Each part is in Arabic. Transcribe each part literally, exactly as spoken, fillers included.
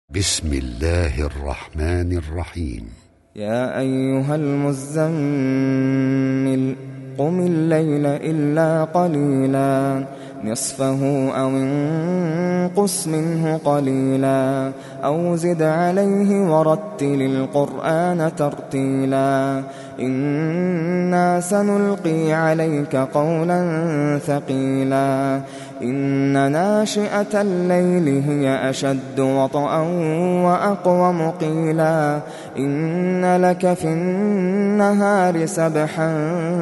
بسم الله الرحمن الرحيم. يا أيها المزمل قم الليل إلا قليلا نصفه أو انقص منه قليلا أو زد عليه ورتل القرآن ترتيلا إنا سنلقي عليك قولا ثقيلا إن ناشئة الليل هي أشد وطئا وأقوم قيلا إن لك في النهار سبحا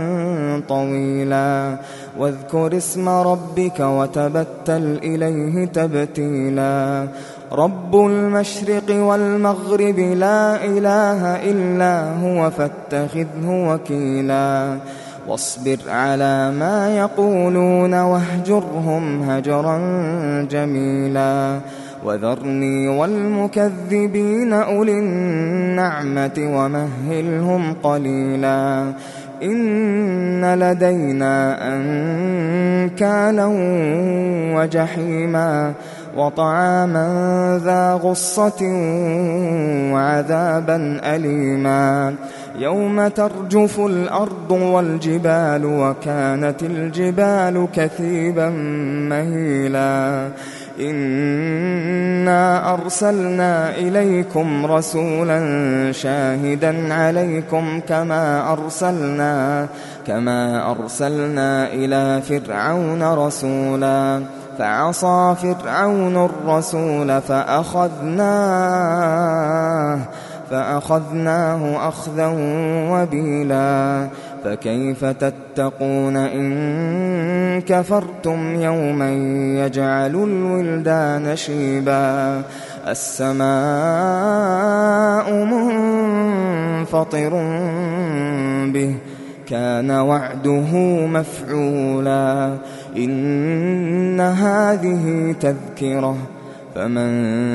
طويلا واذكر اسم ربك وتبتل إليه تبتيلا رب المشرق والمغرب لا إله إلا هو فاتخذه وكيلا واصبر على ما يقولون واهجرهم هجرا جميلا وذرني والمكذبين أولي النعمة ومهلهم قليلا إن لدينا أنكالا وجحيما وطعاما ذا غصة وعذابا أليما يوم ترجف الأرض والجبال وكانت الجبال كثيبا مهيلا إنا أرسلنا إليكم رسولا شاهدا عليكم كما أرسلنا كما أرسلنا إلى فرعون رسولا فعصى فرعون الرسول فأخذناه فأخذناه أخذا وبيلا فكيف تتقون إن كفرتم يوما يجعل الولدان شيبا السماء منفطر به كان وعده مفعولا إن هذه تذكرة فمن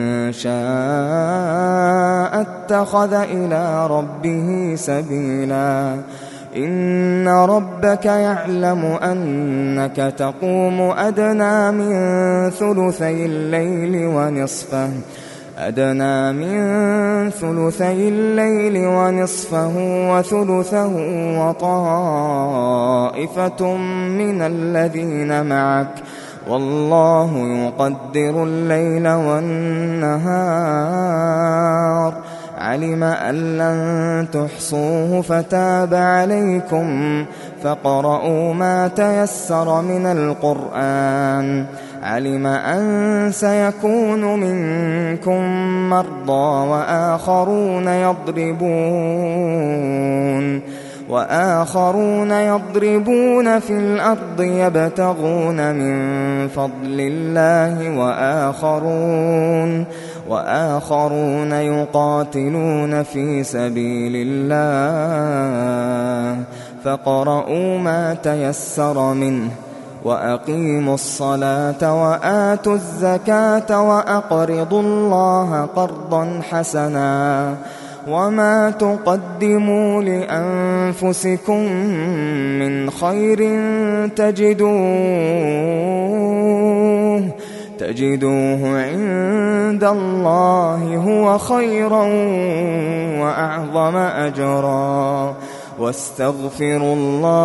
شاء اتخذ إلى ربه سبيلا إن ربك يعلم أنك تقوم أدنى من ثلثي الليل ونصفه أدنى من ثلثي الليل ونصفه وثلثه وطائفة من الذين معك والله يقدر الليل والنهار علم أن لن تحصوه فتاب عليكم فاقرؤوا ما تيسر من القرآن علم أن سيكون منكم مرضى وآخرون يضربون وآخرون يضربون في الأرض يبتغون من فضل الله وآخرون وآخرون يقاتلون في سبيل الله فاقرؤوا ما تيسر منه وأقيموا الصلاة وآتوا الزكاة وأقرضوا الله قرضا حسنا وما تقدموا لأنفسكم من خير تجدوه تجدوه عند الله هو خيرا وأعظم أجرا واستغفروا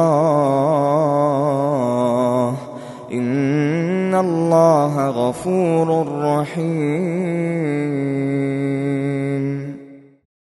الله إن الله غفور رحيم.